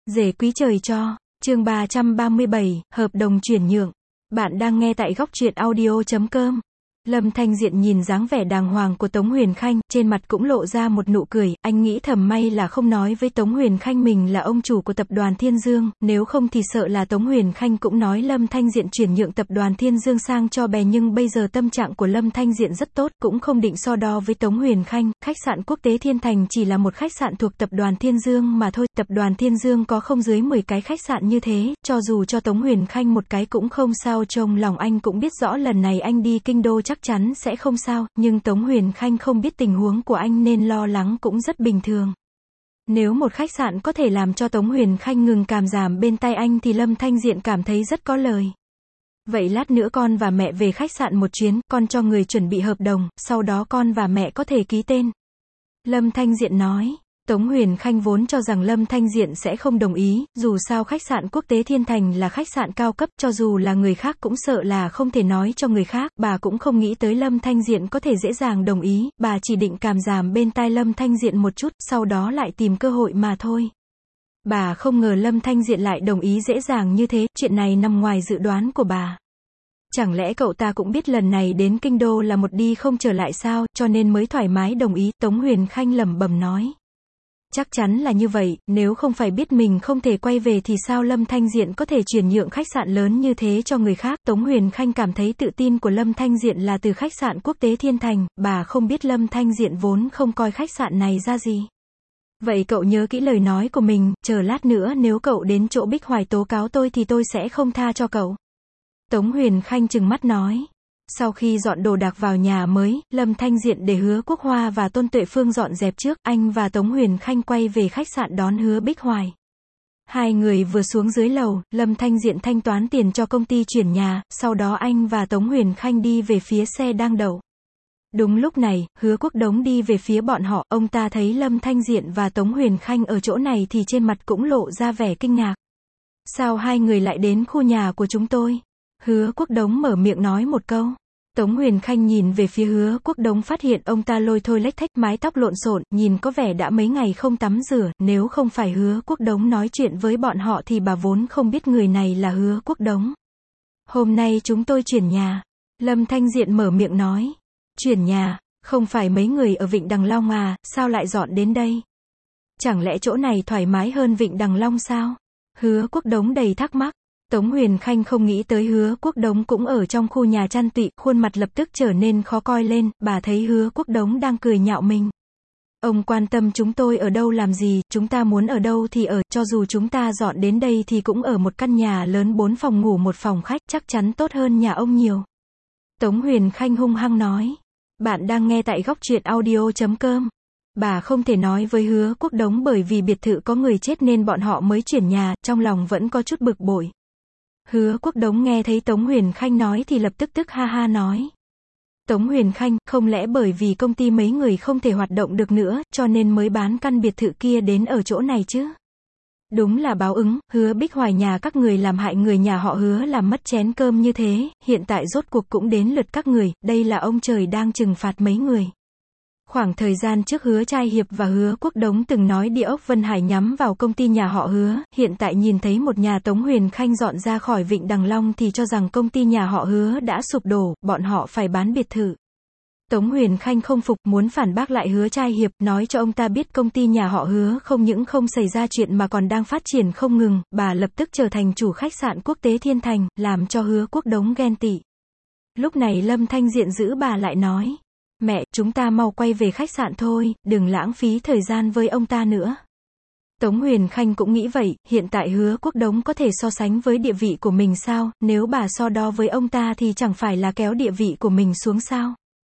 Rể quý trời cho, chương 337, hợp đồng chuyển nhượng. Bạn đang nghe tại góc truyện audio.com. Lâm Thanh Diện nhìn dáng vẻ đàng hoàng của Tống Huyền Khanh, trên mặt cũng lộ ra một nụ cười, anh nghĩ thầm may là không nói với Tống Huyền Khanh mình là ông chủ của tập đoàn Thiên Dương, nếu không thì sợ là Tống Huyền Khanh cũng nói Lâm Thanh Diện chuyển nhượng tập đoàn Thiên Dương sang cho bè, nhưng bây giờ tâm trạng của Lâm Thanh Diện rất tốt, cũng không định so đo với Tống Huyền Khanh. Khách sạn quốc tế Thiên Thành chỉ là một khách sạn thuộc tập đoàn Thiên Dương mà thôi, tập đoàn Thiên Dương có không dưới 10 cái khách sạn như thế, cho dù cho Tống Huyền Khanh một cái cũng không sao, trong lòng anh cũng biết rõ lần này anh đi kinh đô chắc chắn sẽ không sao, nhưng Tống Huyền Khanh không biết tình huống của anh nên lo lắng cũng rất bình thường. Nếu một khách sạn có thể làm cho Tống Huyền Khanh ngừng càm giảm bên tay anh thì Lâm Thanh Diện cảm thấy rất có lời. Vậy lát nữa con và mẹ về khách sạn một chuyến, con cho người chuẩn bị hợp đồng, sau đó con và mẹ có thể ký tên. Lâm Thanh Diện nói. Tống Huyền Khanh vốn cho rằng Lâm Thanh Diện sẽ không đồng ý, dù sao khách sạn quốc tế Thiên Thành là khách sạn cao cấp, cho dù là người khác cũng sợ là không thể nói cho người khác, bà cũng không nghĩ tới Lâm Thanh Diện có thể dễ dàng đồng ý, bà chỉ định càm giảm bên tai Lâm Thanh Diện một chút, sau đó lại tìm cơ hội mà thôi. Bà không ngờ Lâm Thanh Diện lại đồng ý dễ dàng như thế, chuyện này nằm ngoài dự đoán của bà. Chẳng lẽ cậu ta cũng biết lần này đến kinh đô là một đi không trở lại sao, cho nên mới thoải mái đồng ý, Tống Huyền Khanh lẩm bẩm nói. Chắc chắn là như vậy, nếu không phải biết mình không thể quay về thì sao Lâm Thanh Diện có thể chuyển nhượng khách sạn lớn như thế cho người khác. Tống Huyền Khanh cảm thấy tự tin của Lâm Thanh Diện là từ khách sạn quốc tế Thiên Thành, bà không biết Lâm Thanh Diện vốn không coi khách sạn này ra gì. Vậy cậu nhớ kỹ lời nói của mình, chờ lát nữa nếu cậu đến chỗ Bích Hoài tố cáo tôi thì tôi sẽ không tha cho cậu. Tống Huyền Khanh trừng mắt nói. Sau khi dọn đồ đạc vào nhà mới, Lâm Thanh Diện để Hứa Quốc Hoa và Tôn Tuệ Phương dọn dẹp trước, anh và Tống Huyền Khanh quay về khách sạn đón Hứa Bích Hoài. Hai người vừa xuống dưới lầu, Lâm Thanh Diện thanh toán tiền cho công ty chuyển nhà, sau đó anh và Tống Huyền Khanh đi về phía xe đang đậu. Đúng lúc này, Hứa Quốc Đống đi về phía bọn họ, ông ta thấy Lâm Thanh Diện và Tống Huyền Khanh ở chỗ này thì trên mặt cũng lộ ra vẻ kinh ngạc. Sao hai người lại đến khu nhà của chúng tôi? Hứa Quốc Đống mở miệng nói một câu. Tống Huyền Khanh nhìn về phía Hứa Quốc Đống, phát hiện ông ta lôi thôi lếch thếch, mái tóc lộn xộn, nhìn có vẻ đã mấy ngày không tắm rửa, nếu không phải Hứa Quốc Đống nói chuyện với bọn họ thì bà vốn không biết người này là Hứa Quốc Đống. Hôm nay chúng tôi chuyển nhà. Lâm Thanh Diện mở miệng nói. Chuyển nhà, không phải mấy người ở Vịnh Đằng Long à, sao lại dọn đến đây? Chẳng lẽ chỗ này thoải mái hơn Vịnh Đằng Long sao? Hứa Quốc Đống đầy thắc mắc. Tống Huyền Khanh không nghĩ tới Hứa Quốc Đống cũng ở trong khu nhà Trăn Tụy, khuôn mặt lập tức trở nên khó coi lên, bà thấy Hứa Quốc Đống đang cười nhạo mình. Ông quan tâm chúng tôi ở đâu làm gì, chúng ta muốn ở đâu thì ở, cho dù chúng ta dọn đến đây thì cũng ở một căn nhà lớn 4 phòng ngủ 1 phòng khách, chắc chắn tốt hơn nhà ông nhiều. Tống Huyền Khanh hung hăng nói. Bạn đang nghe tại góc truyện audio.com. Bà không thể nói với Hứa Quốc Đống bởi vì biệt thự có người chết nên bọn họ mới chuyển nhà, trong lòng vẫn có chút bực bội. Hứa Quốc Đống nghe thấy Tống Huyền Khanh nói thì lập tức ha ha nói. Tống Huyền Khanh, không lẽ bởi vì công ty mấy người không thể hoạt động được nữa, cho nên mới bán căn biệt thự kia đến ở chỗ này chứ? Đúng là báo ứng, Hứa Bích Hoài nhà các người làm hại người nhà họ Hứa làm mất chén cơm như thế, hiện tại rốt cuộc cũng đến lượt các người, đây là ông trời đang trừng phạt mấy người. Khoảng thời gian trước Hứa Trai Hiệp và Hứa Quốc Đống từng nói địa ốc Vân Hải nhắm vào công ty nhà họ Hứa, hiện tại nhìn thấy một nhà Tống Huyền Khanh dọn ra khỏi Vịnh Đằng Long thì cho rằng công ty nhà họ Hứa đã sụp đổ, bọn họ phải bán biệt thự. Tống Huyền Khanh không phục, muốn phản bác lại Hứa Trai Hiệp, nói cho ông ta biết công ty nhà họ Hứa không những không xảy ra chuyện mà còn đang phát triển không ngừng, bà lập tức trở thành chủ khách sạn quốc tế Thiên Thành, làm cho Hứa Quốc Đống ghen tị. Lúc này Lâm Thanh Diện giữ bà lại nói. Mẹ, chúng ta mau quay về khách sạn thôi, đừng lãng phí thời gian với ông ta nữa. Tống Huyền Khanh cũng nghĩ vậy, hiện tại Hứa Quốc Đống có thể so sánh với địa vị của mình sao, nếu bà so đo với ông ta thì chẳng phải là kéo địa vị của mình xuống sao.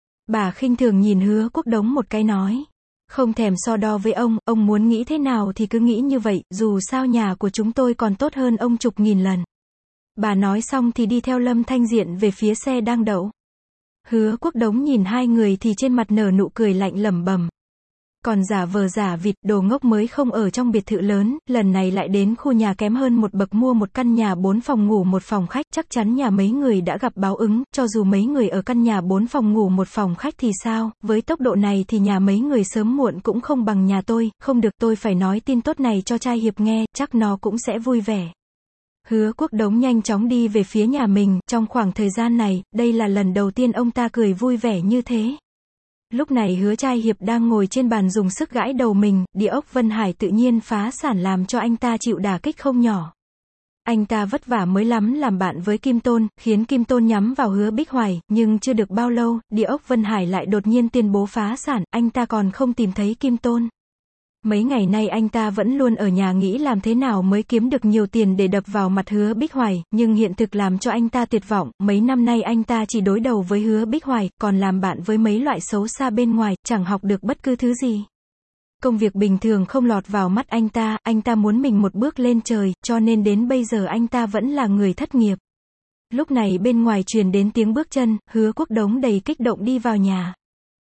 Bà khinh thường nhìn Hứa Quốc Đống một cái nói. Không thèm so đo với ông muốn nghĩ thế nào thì cứ nghĩ như vậy, dù sao nhà của chúng tôi còn tốt hơn ông chục nghìn lần. Bà nói xong thì đi theo Lâm Thanh Diện về phía xe đang đậu. Hứa Quốc Đống nhìn hai người thì trên mặt nở nụ cười lạnh lẩm bẩm. Còn giả vờ giả vịt, đồ ngốc mới không ở trong biệt thự lớn, lần này lại đến khu nhà kém hơn một bậc mua một căn nhà 4 phòng ngủ một phòng khách, chắc chắn nhà mấy người đã gặp báo ứng, cho dù mấy người ở căn nhà 4 phòng ngủ một phòng khách thì sao, với tốc độ này thì nhà mấy người sớm muộn cũng không bằng nhà tôi, không được, tôi phải nói tin tốt này cho trai Hiệp nghe, chắc nó cũng sẽ vui vẻ. Hứa Quốc Đống nhanh chóng đi về phía nhà mình, trong khoảng thời gian này, đây là lần đầu tiên ông ta cười vui vẻ như thế. Lúc này Hứa trai Hiệp đang ngồi trên bàn dùng sức gãi đầu mình, địa ốc Vân Hải tự nhiên phá sản làm cho anh ta chịu đả kích không nhỏ. Anh ta vất vả mới lắm làm bạn với Kim Tôn, khiến Kim Tôn nhắm vào Hứa Bích Hoài, nhưng chưa được bao lâu, địa ốc Vân Hải lại đột nhiên tuyên bố phá sản, anh ta còn không tìm thấy Kim Tôn. Mấy ngày nay anh ta vẫn luôn ở nhà nghĩ làm thế nào mới kiếm được nhiều tiền để đập vào mặt Hứa Bích Hoài, nhưng hiện thực làm cho anh ta tuyệt vọng, mấy năm nay anh ta chỉ đối đầu với Hứa Bích Hoài, còn làm bạn với mấy loại xấu xa bên ngoài, chẳng học được bất cứ thứ gì. Công việc bình thường không lọt vào mắt anh ta muốn mình một bước lên trời, cho nên đến bây giờ anh ta vẫn là người thất nghiệp. Lúc này bên ngoài truyền đến tiếng bước chân, Hứa Quốc Đống đầy kích động đi vào nhà.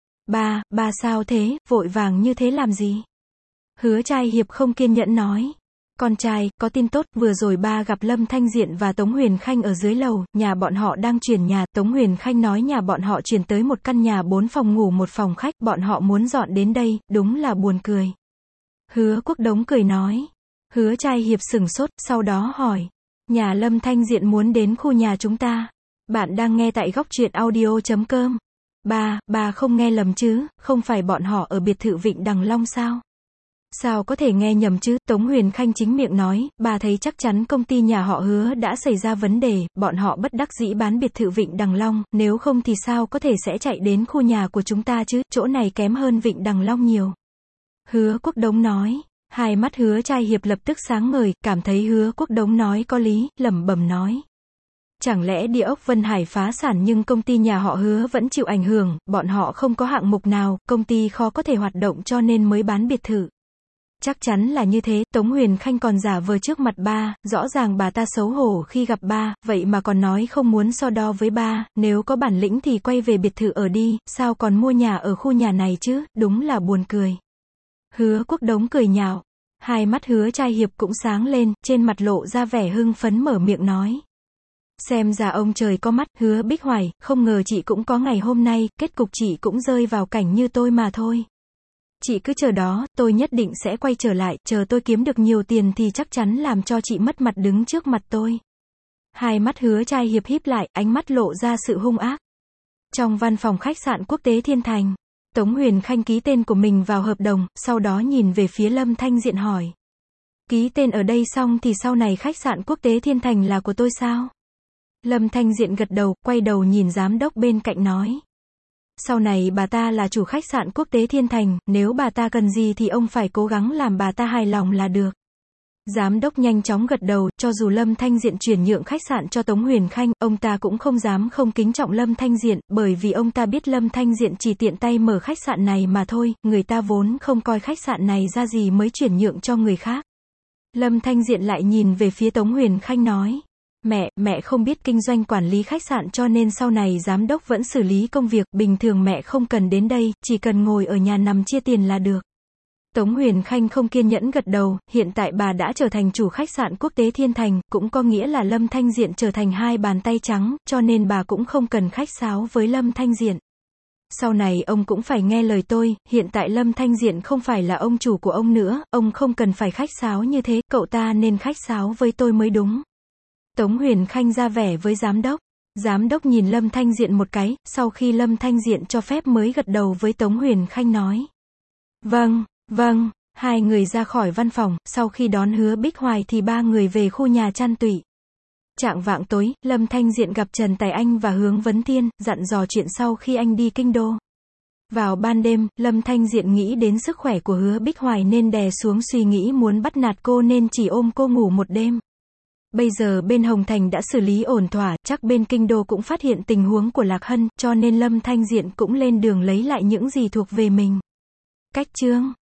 Ba sao thế, vội vàng như thế làm gì? Hứa trai Hiệp không kiên nhẫn nói. Con trai, có tin tốt, vừa rồi ba gặp Lâm Thanh Diện và Tống Huyền Khanh ở dưới lầu, nhà bọn họ đang chuyển nhà, Tống Huyền Khanh nói nhà bọn họ chuyển tới một căn nhà 4 phòng ngủ một phòng khách, bọn họ muốn dọn đến đây, đúng là buồn cười. Hứa Quốc Đống cười nói. Hứa trai Hiệp sửng sốt, sau đó hỏi. Nhà Lâm Thanh Diện muốn đến khu nhà chúng ta. Bạn đang nghe tại góc truyện audio.com. Ba không nghe lầm chứ, không phải bọn họ ở biệt thự Vịnh Đằng Long sao? Sao có thể nghe nhầm chứ, Tống Huyền Khanh chính miệng nói, bà thấy chắc chắn công ty nhà họ Hứa đã xảy ra vấn đề, bọn họ bất đắc dĩ bán biệt thự Vịnh Đằng Long, nếu không thì sao có thể sẽ chạy đến khu nhà của chúng ta chứ, chỗ này kém hơn Vịnh Đằng Long nhiều. Hứa Quốc Đống nói, hai mắt Hứa trai Hiệp lập tức sáng ngời, cảm thấy Hứa Quốc Đống nói có lý, lẩm bẩm nói. Chẳng lẽ địa ốc Vân Hải phá sản nhưng công ty nhà họ Hứa vẫn chịu ảnh hưởng, bọn họ không có hạng mục nào, công ty khó có thể hoạt động cho nên mới bán biệt thự. Chắc chắn là như thế, Tống Huyền Khanh còn giả vờ trước mặt ba, rõ ràng bà ta xấu hổ khi gặp ba, vậy mà còn nói không muốn so đo với ba, nếu có bản lĩnh thì quay về biệt thự ở đi, sao còn mua nhà ở khu nhà này chứ, đúng là buồn cười. Hứa Quốc Đống cười nhạo, hai mắt Hứa trai Hiệp cũng sáng lên, trên mặt lộ ra vẻ hưng phấn mở miệng nói. Xem ra ông trời có mắt, Hứa Bích Hoài, không ngờ chị cũng có ngày hôm nay, kết cục chị cũng rơi vào cảnh như tôi mà thôi. Chị cứ chờ đó, tôi nhất định sẽ quay trở lại, chờ tôi kiếm được nhiều tiền thì chắc chắn làm cho chị mất mặt đứng trước mặt tôi. Hai mắt Hứa trai Hiệp híp lại, ánh mắt lộ ra sự hung ác. Trong văn phòng khách sạn quốc tế Thiên Thành, Tống Huyền Khanh ký tên của mình vào hợp đồng, sau đó nhìn về phía Lâm Thanh Diện hỏi. Ký tên ở đây xong thì sau này khách sạn quốc tế Thiên Thành là của tôi sao? Lâm Thanh Diện gật đầu, quay đầu nhìn giám đốc bên cạnh nói. Sau này bà ta là chủ khách sạn quốc tế Thiên Thành, nếu bà ta cần gì thì ông phải cố gắng làm bà ta hài lòng là được. Giám đốc nhanh chóng gật đầu, cho dù Lâm Thanh Diện chuyển nhượng khách sạn cho Tống Huyền Khanh, ông ta cũng không dám không kính trọng Lâm Thanh Diện, bởi vì ông ta biết Lâm Thanh Diện chỉ tiện tay mở khách sạn này mà thôi, người ta vốn không coi khách sạn này ra gì mới chuyển nhượng cho người khác. Lâm Thanh Diện lại nhìn về phía Tống Huyền Khanh nói. Mẹ không biết kinh doanh quản lý khách sạn cho nên sau này giám đốc vẫn xử lý công việc, bình thường mẹ không cần đến đây, chỉ cần ngồi ở nhà nằm chia tiền là được. Tống Huyền Khanh không kiên nhẫn gật đầu, hiện tại bà đã trở thành chủ khách sạn quốc tế Thiên Thành, cũng có nghĩa là Lâm Thanh Diện trở thành hai bàn tay trắng, cho nên bà cũng không cần khách sáo với Lâm Thanh Diện. Sau này ông cũng phải nghe lời tôi, hiện tại Lâm Thanh Diện không phải là ông chủ của ông nữa, ông không cần phải khách sáo như thế, cậu ta nên khách sáo với tôi mới đúng. Tống Huyền Khanh ra vẻ với giám đốc. Giám đốc nhìn Lâm Thanh Diện một cái, sau khi Lâm Thanh Diện cho phép mới gật đầu với Tống Huyền Khanh nói. Vâng, hai người ra khỏi văn phòng, sau khi đón Hứa Bích Hoài thì ba người về khu nhà Trăn Tụy. Chạng vạng tối, Lâm Thanh Diện gặp Trần Tài Anh và Hướng Vấn Thiên, dặn dò chuyện sau khi anh đi kinh đô. Vào ban đêm, Lâm Thanh Diện nghĩ đến sức khỏe của Hứa Bích Hoài nên đè xuống suy nghĩ muốn bắt nạt cô nên chỉ ôm cô ngủ một đêm. Bây giờ bên Hồng Thành đã xử lý ổn thỏa, chắc bên kinh đô cũng phát hiện tình huống của Lạc Hân, cho nên Lâm Thanh Diện cũng lên đường lấy lại những gì thuộc về mình. Cách chương